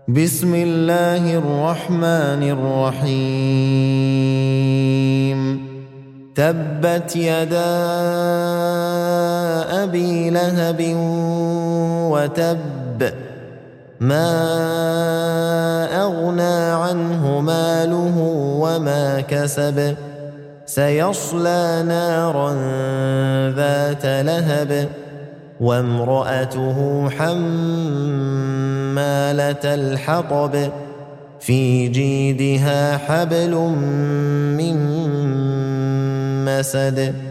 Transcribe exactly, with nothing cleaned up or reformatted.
بسم الله الرحمن الرحيم تبت يدا أبي لهب وتب ما أغنى عنه ماله وما كسب سيصلى نارا ذات لهب وامرأته حمالة الحطب في جيدها حبل من مسد